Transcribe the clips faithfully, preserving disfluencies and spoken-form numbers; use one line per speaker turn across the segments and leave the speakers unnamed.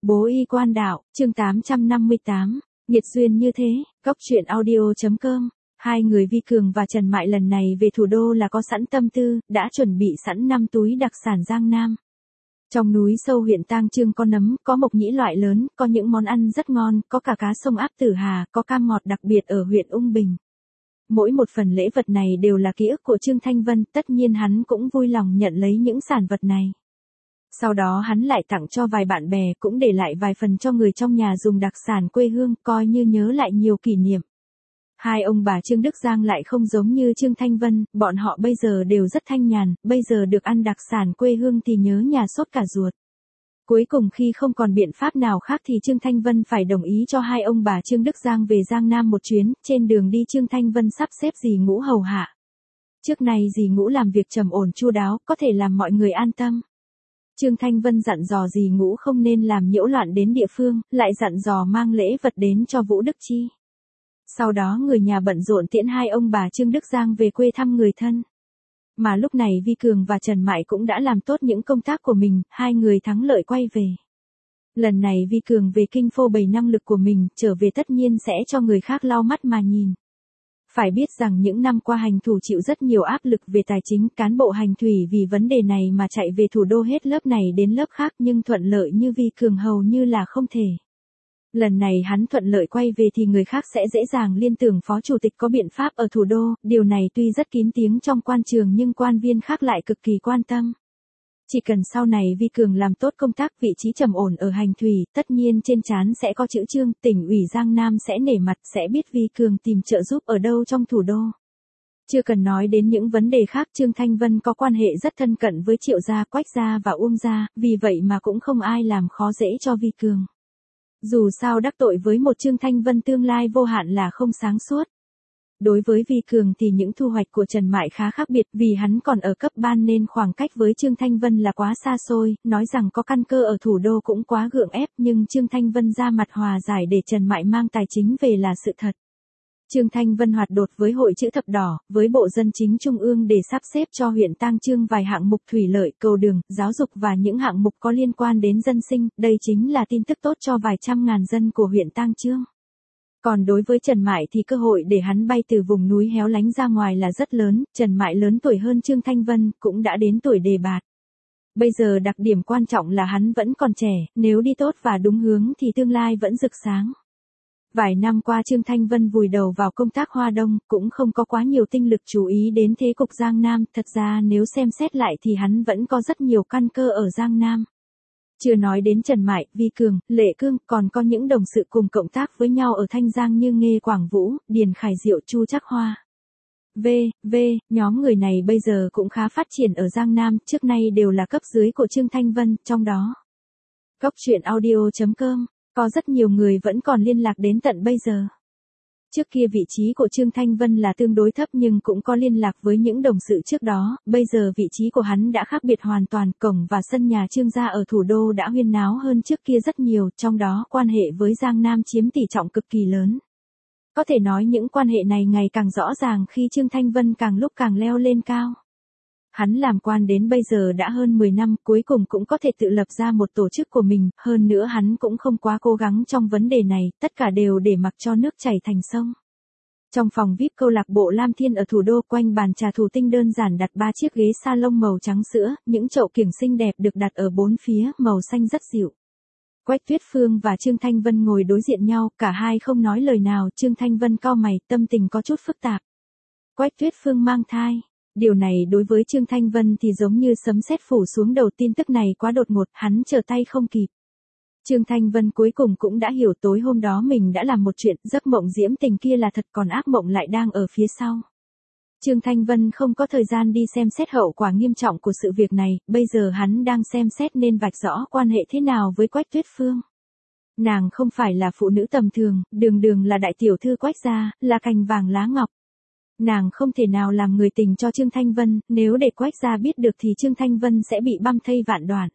Bố y quan đạo, chương tám trăm năm mươi tám, nhiệt duyên như thế, góc truyện audio.com. Hai người Vi Cường và Trần Mại lần này về thủ đô là có sẵn tâm tư, đã chuẩn bị sẵn năm túi đặc sản Giang Nam. Trong núi sâu huyện Tang Chương có nấm, có mộc nhĩ loại lớn, có những món ăn rất ngon, có cả cá sông Áp Tử Hà, có cam ngọt đặc biệt ở huyện Ung Bình. Mỗi một phần lễ vật này đều là ký ức của Trương Thanh Vân, tất nhiên hắn cũng vui lòng nhận lấy những sản vật này. Sau đó hắn lại tặng cho vài bạn bè, cũng để lại vài phần cho người trong nhà dùng đặc sản quê hương, coi như nhớ lại nhiều kỷ niệm. Hai ông bà Trương Đức Giang lại không giống như Trương Thanh Vân, bọn họ bây giờ đều rất thanh nhàn, bây giờ được ăn đặc sản quê hương thì nhớ nhà sốt cả ruột. Cuối cùng khi không còn biện pháp nào khác thì Trương Thanh Vân phải đồng ý cho hai ông bà Trương Đức Giang về Giang Nam một chuyến, trên đường đi Trương Thanh Vân sắp xếp dì Ngũ hầu hạ. Trước nay dì Ngũ làm việc trầm ổn chu đáo, có thể làm mọi người an tâm. Trương Thanh Vân dặn dò dì Ngũ không nên làm nhiễu loạn đến địa phương, lại dặn dò mang lễ vật đến cho Vũ Đức Chi. Sau đó người nhà bận rộn tiễn hai ông bà Trương Đức Giang về quê thăm người thân. Mà lúc này Vi Cường và Trần Mại cũng đã làm tốt những công tác của mình, hai người thắng lợi quay về. Lần này Vi Cường về kinh phô bày năng lực của mình, trở về tất nhiên sẽ cho người khác lau mắt mà nhìn. Phải biết rằng những năm qua hành thủ chịu rất nhiều áp lực về tài chính, cán bộ hành thủy vì vấn đề này mà chạy về thủ đô hết lớp này đến lớp khác, nhưng thuận lợi như Vi Cường hầu như là không thể. Lần này hắn thuận lợi quay về thì người khác sẽ dễ dàng liên tưởng phó chủ tịch có biện pháp ở thủ đô, điều này tuy rất kín tiếng trong quan trường nhưng quan viên khác lại cực kỳ quan tâm. Chỉ cần sau này Vi Cường làm tốt công tác vị trí trầm ổn ở hành thủy, tất nhiên trên trán sẽ có chữ Trương, tỉnh ủy Giang Nam sẽ nể mặt, sẽ biết Vi Cường tìm trợ giúp ở đâu trong thủ đô. Chưa cần nói đến những vấn đề khác, Trương Thanh Vân có quan hệ rất thân cận với Triệu gia, Quách gia và Uông gia, vì vậy mà cũng không ai làm khó dễ cho Vi Cường. Dù sao đắc tội với một Trương Thanh Vân tương lai vô hạn là không sáng suốt. Đối với Vi Cường thì những thu hoạch của Trần Mại khá khác biệt, vì hắn còn ở cấp ban nên khoảng cách với Trương Thanh Vân là quá xa xôi, nói rằng có căn cơ ở thủ đô cũng quá gượng ép, nhưng Trương Thanh Vân ra mặt hòa giải để Trần Mại mang tài chính về là sự thật. Trương Thanh Vân hoạt đột với Hội Chữ Thập Đỏ, với Bộ Dân Chính Trung ương để sắp xếp cho huyện Tang Chương vài hạng mục thủy lợi, cầu đường, giáo dục và những hạng mục có liên quan đến dân sinh, đây chính là tin tức tốt cho vài trăm ngàn dân của huyện Tang Chương. Còn đối với Trần Mại thì cơ hội để hắn bay từ vùng núi héo lánh ra ngoài là rất lớn, Trần Mại lớn tuổi hơn Trương Thanh Vân, cũng đã đến tuổi đề bạt. Bây giờ đặc điểm quan trọng là hắn vẫn còn trẻ, nếu đi tốt và đúng hướng thì tương lai vẫn rực sáng. Vài năm qua Trương Thanh Vân vùi đầu vào công tác Hoa Đông, cũng không có quá nhiều tinh lực chú ý đến thế cục Giang Nam, thật ra nếu xem xét lại thì hắn vẫn có rất nhiều căn cơ ở Giang Nam. Chưa nói đến Trần Mại, Vi Cường, Lệ Cương, còn có những đồng sự cùng cộng tác với nhau ở Thanh Giang như Nghê Quảng Vũ, Điền Khải Diệu, Chu Trắc Hoa. V, V, nhóm người này bây giờ cũng khá phát triển ở Giang Nam, trước nay đều là cấp dưới của Trương Thanh Vân, trong đó. Góc truyện audio.com. Có rất nhiều người vẫn còn liên lạc đến tận bây giờ. Trước kia vị trí của Trương Thanh Vân là tương đối thấp nhưng cũng có liên lạc với những đồng sự trước đó, bây giờ vị trí của hắn đã khác biệt hoàn toàn, cổng và sân nhà Trương gia ở thủ đô đã huyên náo hơn trước kia rất nhiều, trong đó quan hệ với Giang Nam chiếm tỷ trọng cực kỳ lớn. Có thể nói những quan hệ này ngày càng rõ ràng khi Trương Thanh Vân càng lúc càng leo lên cao. Hắn làm quan đến bây giờ đã hơn mười năm, cuối cùng cũng có thể tự lập ra một tổ chức của mình, hơn nữa hắn cũng không quá cố gắng trong vấn đề này, tất cả đều để mặc cho nước chảy thành sông. Trong phòng vi ai pi câu lạc bộ Lam Thiên ở thủ đô, quanh bàn trà thủy tinh đơn giản đặt ba chiếc ghế salon màu trắng sữa, những chậu kiểng xinh đẹp được đặt ở bốn phía, màu xanh rất dịu. Quách Tuyết Phương và Trương Thanh Vân ngồi đối diện nhau, cả hai không nói lời nào, Trương Thanh Vân cau mày, tâm tình có chút phức tạp. Quách Tuyết Phương mang thai. Điều này đối với Trương Thanh Vân thì giống như sấm sét phủ xuống đầu, tin tức này quá đột ngột, hắn trở tay không kịp. Trương Thanh Vân cuối cùng cũng đã hiểu tối hôm đó mình đã làm một chuyện, giấc mộng diễm tình kia là thật còn ác mộng lại đang ở phía sau. Trương Thanh Vân không có thời gian đi xem xét hậu quả nghiêm trọng của sự việc này, bây giờ hắn đang xem xét nên vạch rõ quan hệ thế nào với Quách Tuyết Phương. Nàng không phải là phụ nữ tầm thường, đường đường là đại tiểu thư Quách gia, là cành vàng lá ngọc. Nàng không thể nào làm người tình cho Trương Thanh Vân, nếu để Quách gia biết được thì Trương Thanh Vân sẽ bị băm thây vạn đoạn.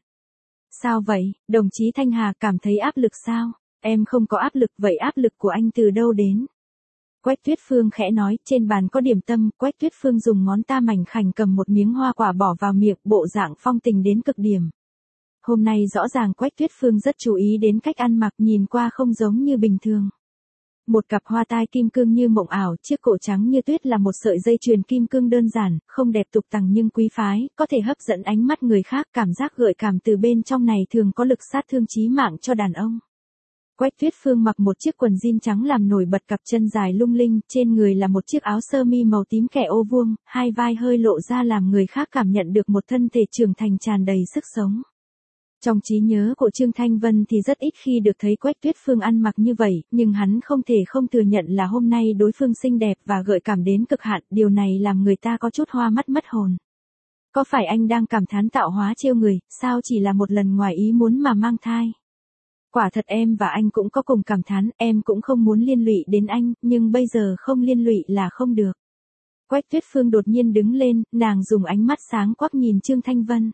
Sao vậy, đồng chí Thanh Hà cảm thấy áp lực sao? Em không có áp lực, vậy áp lực của anh từ đâu đến? Quách Tuyết Phương khẽ nói, trên bàn có điểm tâm, Quách Tuyết Phương dùng ngón ta mảnh khảnh cầm một miếng hoa quả bỏ vào miệng, bộ dạng phong tình đến cực điểm. Hôm nay rõ ràng Quách Tuyết Phương rất chú ý đến cách ăn mặc, nhìn qua không giống như bình thường. Một cặp hoa tai kim cương như mộng ảo, chiếc cổ trắng như tuyết là một sợi dây chuyền kim cương đơn giản, không đẹp tục tằng nhưng quý phái, có thể hấp dẫn ánh mắt người khác, cảm giác gợi cảm từ bên trong này thường có lực sát thương chí mạng cho đàn ông. Quách Tuyết Phương mặc một chiếc quần jean trắng làm nổi bật cặp chân dài lung linh, trên người là một chiếc áo sơ mi màu tím kẻ ô vuông, hai vai hơi lộ ra làm người khác cảm nhận được một thân thể trưởng thành tràn đầy sức sống. Trong trí nhớ của Trương Thanh Vân thì rất ít khi được thấy Quách Tuyết Phương ăn mặc như vậy, nhưng hắn không thể không thừa nhận là hôm nay đối phương xinh đẹp và gợi cảm đến cực hạn, điều này làm người ta có chút hoa mắt mất hồn. Có phải anh đang cảm thán tạo hóa trêu người, sao chỉ là một lần ngoài ý muốn mà mang thai? Quả thật em và anh cũng có cùng cảm thán, em cũng không muốn liên lụy đến anh, nhưng bây giờ không liên lụy là không được. Quách Tuyết Phương đột nhiên đứng lên, nàng dùng ánh mắt sáng quắc nhìn Trương Thanh Vân.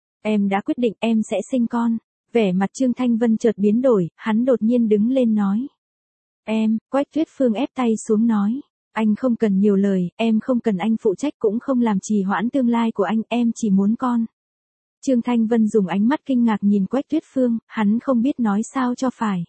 Em đã quyết định em sẽ sinh con. Vẻ mặt Trương Thanh Vân chợt biến đổi, hắn đột nhiên đứng lên nói. Em, Quách Tuyết Phương ép tay xuống nói. Anh không cần nhiều lời, em không cần anh phụ trách cũng không làm trì hoãn tương lai của anh, em chỉ muốn con. Trương Thanh Vân dùng ánh mắt kinh ngạc nhìn Quách Tuyết Phương, hắn không biết nói sao cho phải.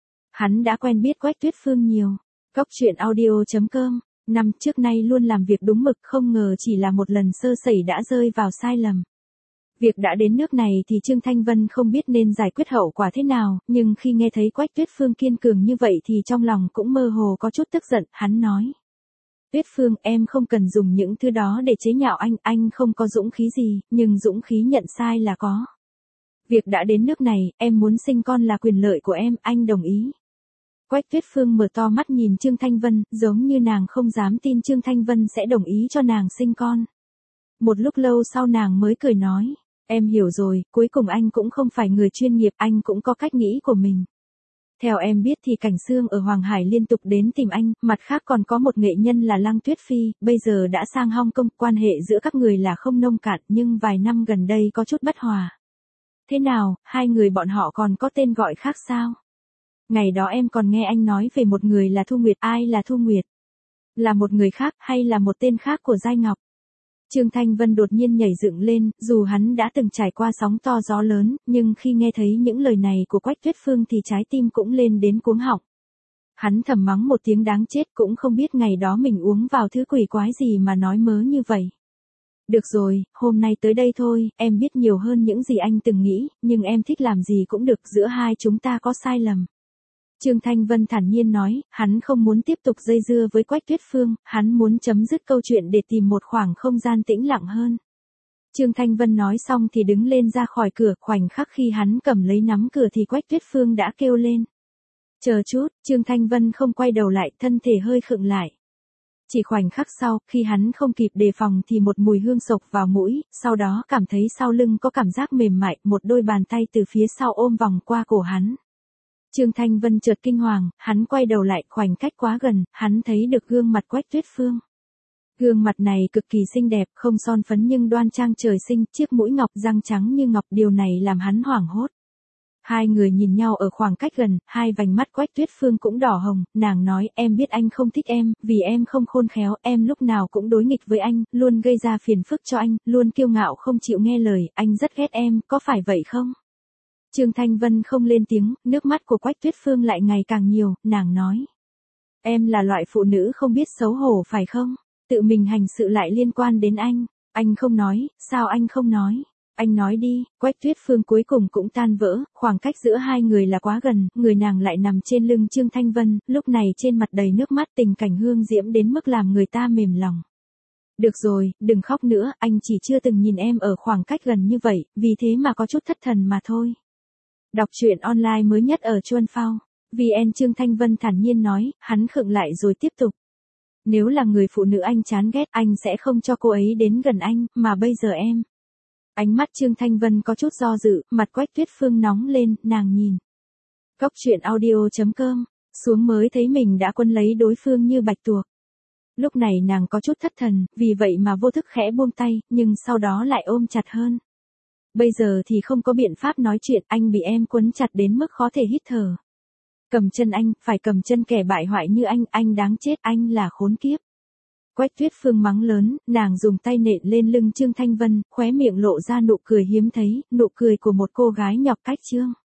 Hắn đã quen biết Quách Tuyết Phương nhiều. Cốc truyện audio chấm com, năm trước nay luôn làm việc đúng mực, không ngờ chỉ là một lần sơ sẩy đã rơi vào sai lầm. Việc đã đến nước này thì Trương Thanh Vân không biết nên giải quyết hậu quả thế nào, nhưng khi nghe thấy Quách Tuyết Phương kiên cường như vậy thì trong lòng cũng mơ hồ có chút tức giận, hắn nói. Tuyết Phương, em không cần dùng những thứ đó để chế nhạo anh, anh không có dũng khí gì, nhưng dũng khí nhận sai là có. Việc đã đến nước này, em muốn sinh con là quyền lợi của em, anh đồng ý. Quách Tuyết Phương mở to mắt nhìn Trương Thanh Vân, giống như nàng không dám tin Trương Thanh Vân sẽ đồng ý cho nàng sinh con. Một lúc lâu sau nàng mới cười nói. Em hiểu rồi, cuối cùng anh cũng không phải người chuyên nghiệp, anh cũng có cách nghĩ của mình. Theo em biết thì Cảnh Sương ở Hoàng Hải liên tục đến tìm anh, mặt khác còn có một nghệ nhân là Lăng Tuyết Phi, bây giờ đã sang Hong Kong, quan hệ giữa các người là không nông cạn nhưng vài năm gần đây có chút bất hòa. Thế nào, hai người bọn họ còn có tên gọi khác sao? Ngày đó em còn nghe anh nói về một người là Thu Nguyệt, ai là Thu Nguyệt? Là một người khác hay là một tên khác của Giai Ngọc? Trương Thanh Vân đột nhiên nhảy dựng lên, dù hắn đã từng trải qua sóng to gió lớn, nhưng khi nghe thấy những lời này của Quách Tuyết Phương thì trái tim cũng lên đến cuống họng. Hắn thầm mắng một tiếng đáng chết, cũng không biết ngày đó mình uống vào thứ quỷ quái gì mà nói mớ như vậy. Được rồi, hôm nay tới đây thôi, em biết nhiều hơn những gì anh từng nghĩ, nhưng em thích làm gì cũng được, giữa hai chúng ta có sai lầm. Trương Thanh Vân thản nhiên nói, hắn không muốn tiếp tục dây dưa với Quách Tuyết Phương, hắn muốn chấm dứt câu chuyện để tìm một khoảng không gian tĩnh lặng hơn. Trương Thanh Vân nói xong thì đứng lên ra khỏi cửa, khoảnh khắc khi hắn cầm lấy nắm cửa thì Quách Tuyết Phương đã kêu lên. Chờ chút, Trương Thanh Vân không quay đầu lại, thân thể hơi khựng lại. Chỉ khoảnh khắc sau, khi hắn không kịp đề phòng thì một mùi hương sộc vào mũi, sau đó cảm thấy sau lưng có cảm giác mềm mại, một đôi bàn tay từ phía sau ôm vòng qua cổ hắn. Trương Thanh Vân chợt kinh hoàng, hắn quay đầu lại, khoảnh cách quá gần, hắn thấy được gương mặt Quách Tuyết Phương. Gương mặt này cực kỳ xinh đẹp, không son phấn nhưng đoan trang trời sinh, chiếc mũi ngọc, răng trắng như ngọc, điều này làm hắn hoảng hốt. Hai người nhìn nhau ở khoảng cách gần, hai vành mắt Quách Tuyết Phương cũng đỏ hồng, nàng nói, em biết anh không thích em, vì em không khôn khéo, em lúc nào cũng đối nghịch với anh, luôn gây ra phiền phức cho anh, luôn kiêu ngạo không chịu nghe lời, anh rất ghét em, có phải vậy không? Trương Thanh Vân không lên tiếng, nước mắt của Quách Tuyết Phương lại ngày càng nhiều, nàng nói. Em là loại phụ nữ không biết xấu hổ phải không? Tự mình hành sự lại liên quan đến anh. Anh không nói, sao anh không nói? Anh nói đi, Quách Tuyết Phương cuối cùng cũng tan vỡ, khoảng cách giữa hai người là quá gần, người nàng lại nằm trên lưng Trương Thanh Vân, lúc này trên mặt đầy nước mắt, tình cảnh hương diễm đến mức làm người ta mềm lòng. Được rồi, đừng khóc nữa, anh chỉ chưa từng nhìn em ở khoảng cách gần như vậy, vì thế mà có chút thất thần mà thôi. Đọc truyện online mới nhất ở Chuan Phao. vê en Trương Thanh Vân thản nhiên nói, hắn khựng lại rồi tiếp tục. Nếu là người phụ nữ anh chán ghét, anh sẽ không cho cô ấy đến gần anh, mà bây giờ em. Ánh mắt Trương Thanh Vân có chút do dự, mặt Quách Tuyết Phương nóng lên, nàng nhìn. Cốc truyện audio chấm com, xuống mới thấy mình đã quân lấy đối phương như bạch tuộc. Lúc này nàng có chút thất thần, vì vậy mà vô thức khẽ buông tay, nhưng sau đó lại ôm chặt hơn. Bây giờ thì không có biện pháp nói chuyện, anh bị em quấn chặt đến mức khó thể hít thở. Cầm chân anh, phải cầm chân kẻ bại hoại như anh, anh đáng chết, anh là khốn kiếp. Quách Tuyết Phương mắng lớn, nàng dùng tay nện lên lưng Trương Thanh Vân, khóe miệng lộ ra nụ cười hiếm thấy, nụ cười của một cô gái nhọc cách Trương.